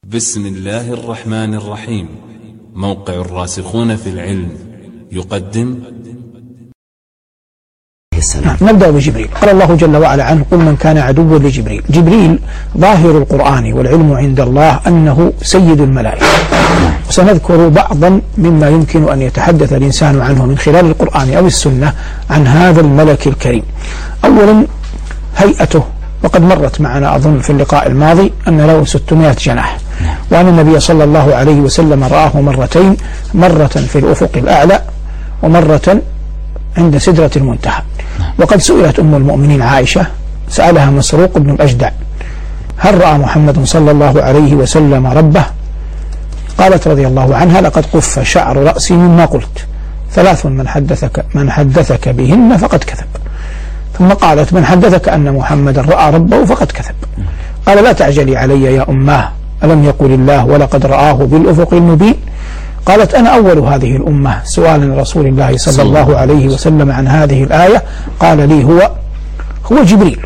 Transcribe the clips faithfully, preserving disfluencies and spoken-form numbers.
بسم الله الرحمن الرحيم. موقع الراسخون في العلم يقدم. نبدأ بجبريل. قال الله جل وعلا عنه: قل من كان عدوا لجبريل. جبريل ظاهر القرآن والعلم عند الله أنه سيد الملائكة، وسنذكر بعضا مما يمكن أن يتحدث الإنسان عنه من خلال القرآن أو السنة عن هذا الملك الكريم. أولا هيئته، وقد مرت معنا أظن في اللقاء الماضي أن له ستمائة جناح، وأن النبي صلى الله عليه وسلم رآه مرتين، مرة في الأفق الأعلى ومرة عند سدرة المنتهى. وقد سئلت أم المؤمنين عائشة، سألها مسروق بن الأجدع: هل رأى محمد صلى الله عليه وسلم ربه؟ قالت رضي الله عنها: لقد قف شعر رأسي مما قلت، ثلاث من حدثك من حدثك بهن فقد كذب. ثم قالت: من حدثك أن محمد رأى ربه فقد كذب. قال: لا تعجلي علي يا أماه، ألم يقل الله ولقد رآه بالأفق المبين؟ قالت: أنا أول هذه الأمة سؤالا رسول الله صلى الله عليه وسلم عن هذه الآية، قال لي هو هو جبريل،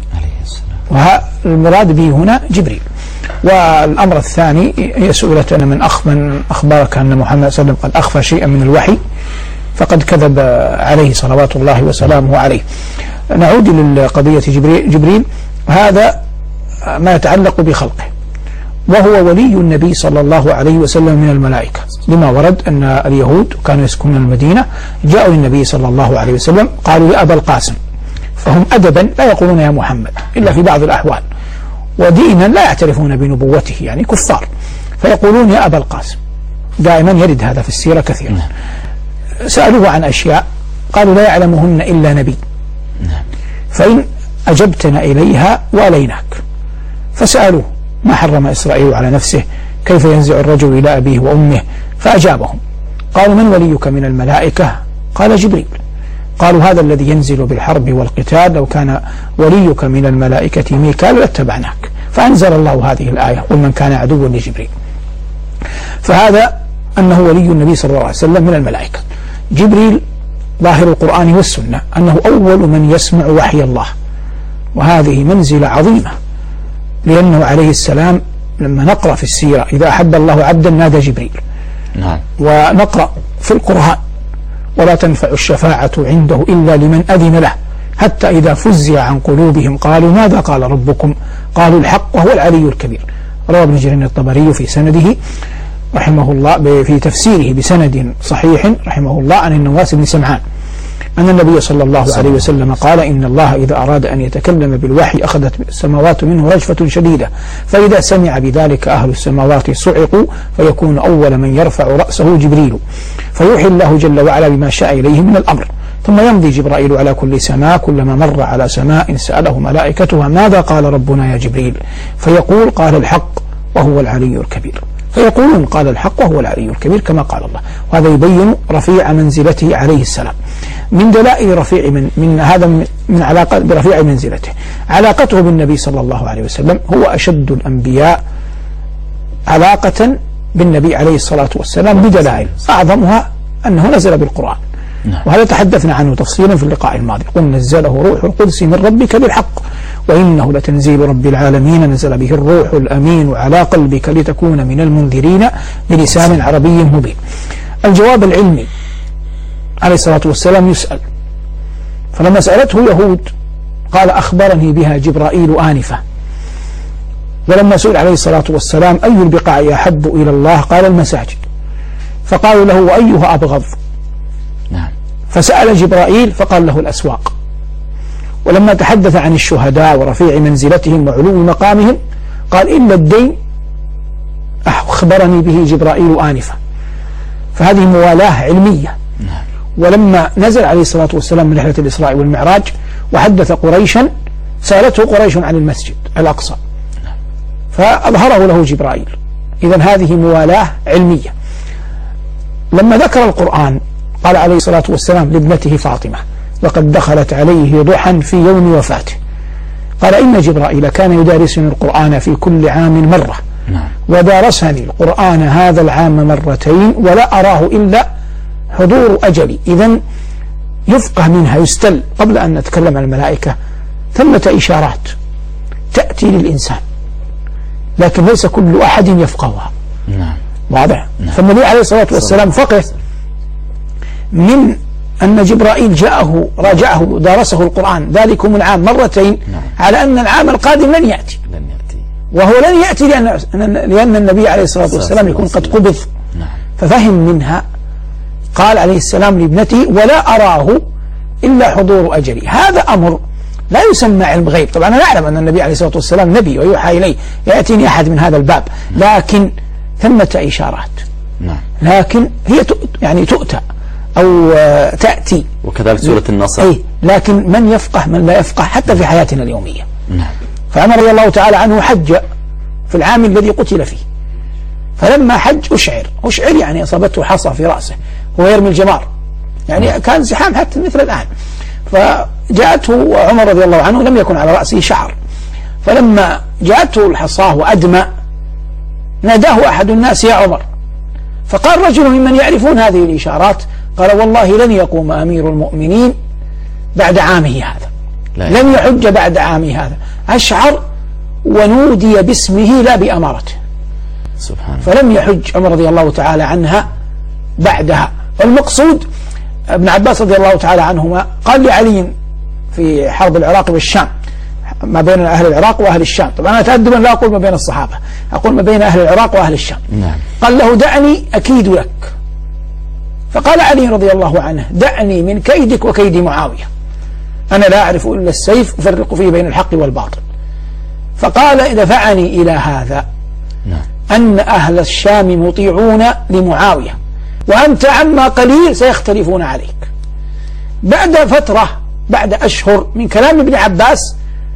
والمراد به هنا جبريل. والأمر الثاني، هي سئلت: أنا من أخ من أخبرك أن محمد صلى الله عليه وسلم قد أخفى شيئا من الوحي؟ فقد كذب عليه صلوات الله وسلامه عليه. نعود للقضية جبريل. جبريل هذا ما يتعلق بخلقه، وهو ولي النبي صلى الله عليه وسلم من الملائكة، لما ورد أن اليهود كانوا يسكنون المدينة، جاءوا النبي صلى الله عليه وسلم قالوا: يا أبا القاسم. فهم أدبا لا يقولون يا محمد إلا في بعض الأحوال، ودينا لا يعترفون بنبوته، يعني كفار، فيقولون يا أبا القاسم. دائما يرد هذا في السيرة كثيرا. سألوه عن أشياء قالوا: لا يعلمهن إلا نبي، فإن أجبتنا إليها واليناك. فسألوه: ما حرم إسرائيل على نفسه؟ كيف ينزع الرجل إلى أبيه وأمه؟ فأجابهم. قالوا: من وليك من الملائكة؟ قال: جبريل. قالوا: هذا الذي ينزل بالحرب والقتال، لو كان وليك من الملائكة ميكال لاتبعناك. فأنزل الله هذه الآية: قل من كان عدوا لجبريل. فهذا أنه ولي النبي صلى الله عليه وسلم من الملائكة. جبريل ظاهر القرآن والسنة أنه أول من يسمع وحي الله، وهذه منزلة عظيمة، لأنه عليه السلام لما نقرأ في السيرة إذا أحب الله عبدا نادى جبريل. نعم. ونقرأ في القرآن: ولا تنفع الشفاعة عنده إلا لمن أذن له، حتى إذا فزع عن قلوبهم قالوا ماذا قال ربكم؟ قالوا الحق وهو العلي الكبير. روى ابن جرير الطبري في سنده رحمه الله في تفسيره بسند صحيح رحمه الله عن النواس بن سمعان أن النبي صلى الله عليه وسلم قال: إن الله إذا أراد أن يتكلم بالوحي أخذت السماوات منه رجفة شديدة، فإذا سمع بذلك أهل السماوات صعقوا، فيكون أول من يرفع رأسه جبريل، فيوحي الله جل وعلا بما شاء إليه من الأمر، ثم يمضي جبرائيل على كل سماء، كلما مر على سماء سأله ملائكتها: ماذا قال ربنا يا جبريل؟ فيقول: قال الحق وهو العلي الكبير. فيقولون: قال الحق وهو العلي الكبير كما قال الله. وهذا يبين رفيع منزلته عليه السلام. من دلائل رفيع من, من هذا من علاقة برفيع منزلته علاقته بالنبي صلى الله عليه وسلم. هو أشد الأنبياء علاقة بالنبي عليه الصلاة والسلام بدلائل، أعظمها أنه نزل بالقرآن، وهذا تحدثنا عنه تفصيلا في اللقاء الماضي. قل نزله روح القدس من ربك بالحق وإنه لتنزيل رب العالمين نزل به الروح الأمين على قلبك لتكون من المنذرين بلسان عربي مبين. الجواب العلمي عليه الصلاة والسلام يسأل، فلما سألته يهود قال: أخبرني بها جبرائيل آنفة. ولما سئل عليه الصلاة والسلام: أي البقاع أحب إلى الله؟ قال: المساجد. فقالوا له: وأيها أبغض؟ فسأل جبرائيل فقال له: الأسواق. ولما تحدث عن الشهداء ورفيع منزلتهم وعلو مقامهم قال: إلا الدين أخبرني به جبرائيل آنفة. فهذه موالاه علمية. ولما نزل عليه الصلاة والسلام من رحلة الإسراء والمعراج وحدث قريشا، سألته قريش عن المسجد الأقصى فأظهره له جبرائيل. إذن هذه موالاه علمية. لما ذكر القرآن قال عليه الصلاة والسلام لابنته فاطمة: لقد دخلت عليه ضحى في يوم وفاته. قال: إن جبرائيل كان يدارسني القرآن في كل عام مرة، ودارسني القرآن هذا العام مرتين، ولا أراه إلا حضور أجلي. إذن يفقه منها يستل قبل أن نتكلم عن الملائكة ثمة إشارات تأتي للإنسان لكن ليس كل أحد يفقهها. نعم. واضح. نعم. فالنبي عليه الصلاة والسلام فقه من أن جبرائيل جاءه راجعه ودارسه القرآن ذلكم العام مرتين. نعم. على أن العام القادم لن يأتي، لن يأتي، وهو لن يأتي لأن, لأن النبي عليه الصلاة والسلام يكون قد قبض. نعم. ففهم منها، قال عليه السلام لابنته ولا أراه إلا حضور أجلي. هذا أمر لا يسمى علم غيب. طبعا أنا أعلم أن النبي عليه الصلاة والسلام نبي ويوحى إليه، يأتيني أحد من هذا الباب، لكن ثمة إشارات. نعم. لكن هي يعني تؤتى أو تأتي، وكذلك سورة النصر. أي لكن من يفقه من لا يفقه حتى في حياتنا اليومية. نعم. فعمر رضي الله تعالى عنه حج في العام الذي قتل فيه، فلما حج أشعر أشعر يعني أصابته حصى في رأسه وهو يرمي الجمار، يعني كان زحام حتى مثل الآن. فجاءته عمر رضي الله عنه لم يكن على رأسه شعر، فلما جاءته الحصاه وأدمى ناداه أحد الناس يا عمر، فقال رجل ممن يعرفون هذه الإشارات قال والله لن يقوم أمير المؤمنين بعد عامه هذا، لن يحج بعد عامه هذا. أشعر ونودي باسمه لا بأمارته، سبحان الله. فلم يحج عمر رضي الله تعالى عنها بعدها. والمقصود ابن عباس رضي الله تعالى عنهما قال لعلي في حرب العراق والشام، ما بين أهل العراق وأهل الشام، طبعا أنا تأدبا لا أقول ما بين الصحابة، أقول ما بين أهل العراق وأهل الشام. نعم. قال له دعني أكيد لك، فقال علي رضي الله عنه دعني من كيدك وكيد معاوية، أنا لا أعرف إلا السيف أفرق فيه بين الحق والباطل. فقال دفعني إلى هذا نعم. أن أهل الشام مطيعون لمعاوية وأنت عما قليل سيختلفون عليك. بعد فترة، بعد أشهر من كلام ابن عباس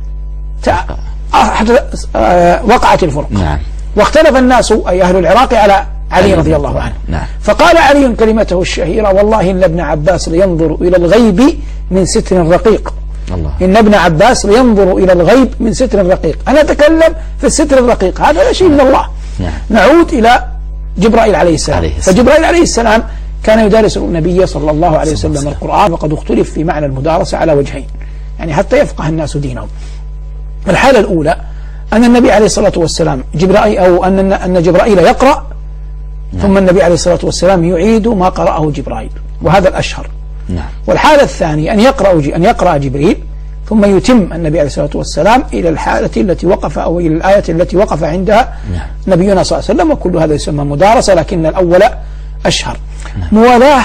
وقعت الفرقة. نعم. واختلف الناس أي أهل العراق على علي رضي الله عنه. نعم. فقال علي كلمته الشهيرة والله إن ابن عباس لينظر إلى الغيب من ستر رقيق. الله. إن ابن عباس لينظر إلى الغيب من ستر رقيق. أنا أتكلم في الستر الرقيق، هذا لا شيء من الله. نعم. نعود إلى جبرائيل عليه السلام. عليه السلام. فجبرائيل عليه السلام كان يدارس النبي صلى الله عليه وسلم القرآن، وقد اختلف في معنى المدارسة على وجهين، يعني حتى يفقه الناس دينهم. الحالة الأولى أن النبي عليه الصلاة والسلام جبرائيل أو أن أن جبرائيل يقرأ ثم النبي عليه الصلاة والسلام يعيد ما قرأه جبرائيل، وهذا الأشهر. نعم. والحالة الثانية أن يقرأ أن يقرأ جبريل ثم يتم النبي عليه الصلاة والسلام إلى الحالة التي وقف أو إلى الآية التي وقف عندها نعم. نبينا صلى الله عليه وسلم، وكل هذا يسمى مدارسة، لكن الأول أشهر. نعم. موالاه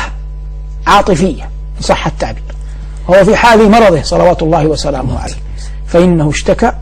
عاطفية صح التعبير، هو في حال مرضه صلوات الله وسلامه عليه، فإنه اشتكى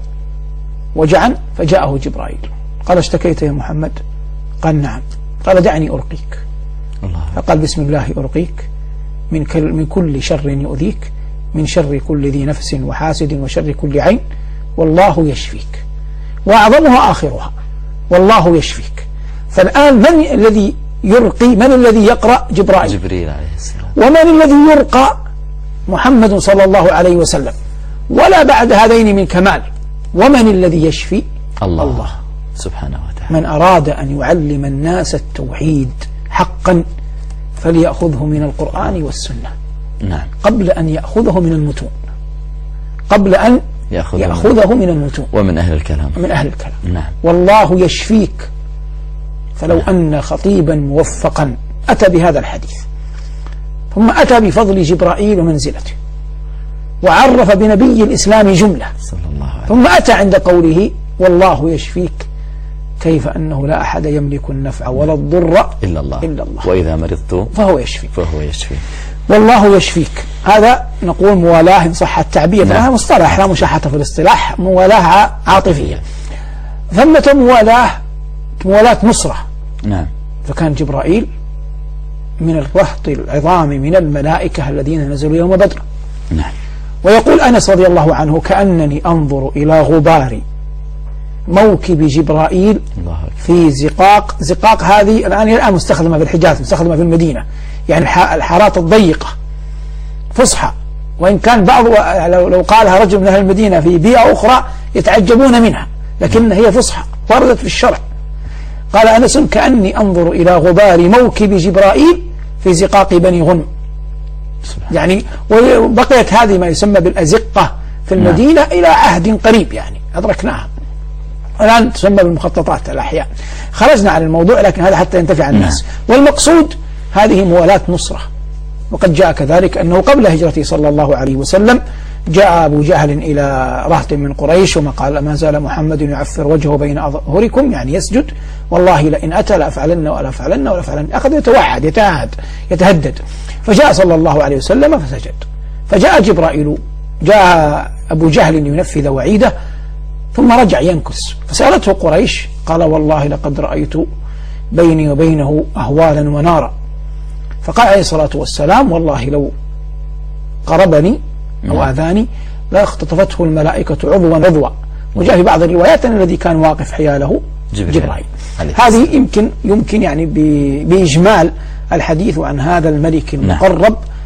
وجعا فجاءه جبرائيل قال اشتكيت يا محمد؟ قال نعم. قال دعني أرقيك. الله. فقال بسم الله أرقيك من, من كل شر يؤذيك، من شر كل ذي نفس وحاسد وشر كل عين، والله يشفيك، وأعظمها آخرها والله يشفيك. فالآن من الذي يرقي؟ من الذي يقرأ؟ جبرائيل. جبريل عليه السلام. ومن الذي يرقى؟ محمد صلى الله عليه وسلم. ولا بعد هذين من كمال. ومن الذي يشفي؟ الله, الله سبحانه وتعالى. من أراد أن يعلم الناس التوحيد حقا فليأخذه من القرآن والسنة. نعم. قبل أن يأخذه من المتون، قبل أن يأخذه, يأخذه من المتون ومن أهل الكلام. من أهل الكلام. نعم. والله يشفيك. فلو نعم. أن خطيبا موفقا أتى بهذا الحديث ثم أتى بفضل جبرائيل ومنزلته وعرف بنبي الإسلام جملة صلى الله عليه ثم أتى عند قوله والله يشفيك، كيف أنه لا أحد يملك النفع ولا الضر إلا الله. إلا الله وإذا مرضت فهو يشفي فهو يشفي. والله يشفيك. هذا نقول موالاه إن صح التعبير. نعم. هذا مصطلح لا مشاحة في الاصطلاح، موالاه عاطفية. ثمة موالاه موالاه نصرة. نعم. فكان جبرائيل من الرهط العظام من الملائكة الذين نزلوا يوم بدر. نعم. ويقول أنس رضي الله عنه كأنني أنظر إلى غبار موكب جبرائيل الله في زقاق. زقاق هذه الآن الآن مستخدمة في الحجاز، مستخدمة في المدينة، يعني الحارات الضيقة فصحى، وإن كان بعض لو قالها رجل من أهل المدينة في بيئة أخرى يتعجبون منها، لكن هي فصحى وردت في الشرع. قال أنس كأني أنظر إلى غبار موكب جبرائيل في زقاق بني غنم. يعني وبقيت هذه ما يسمى بالأزقة في المدينة. نعم. إلى عهد قريب يعني أدركناها. الآن تسمى بالمخططات الأحياء. خرجنا عن الموضوع، لكن هذا حتى ينتفع الناس. والمقصود هذه موالاة نصرة. وقد جاء كذلك أنه قبل هجرته صلى الله عليه وسلم جاء أبو جهل إلى رهط من قريش وما قال ما زال محمد يعفر وجهه بين أظهركم، يعني يسجد، والله لئن أتى لأفعلن ولا فعلن ولا فعلن. أخذ يتوعد يتعهد يتهدد. فجاء صلى الله عليه وسلم فسجد. فجاء جبرائيل، جاء أبو جهل ينفذ وعيده ثم رجع ينكس. فسألته قريش قال والله لقد رأيت بيني وبينه أهوالا ونارا. فقال عليه الصلاة والسلام والله لو قربني أو آذاني لا اختطفته الملائكة عضوا عضوا. وجاء في بعض الروايات أن الذي كان واقف حياله جبرائيل. هذه يمكن يمكن يعني بإجمال الحديث عن هذا الملك المقرب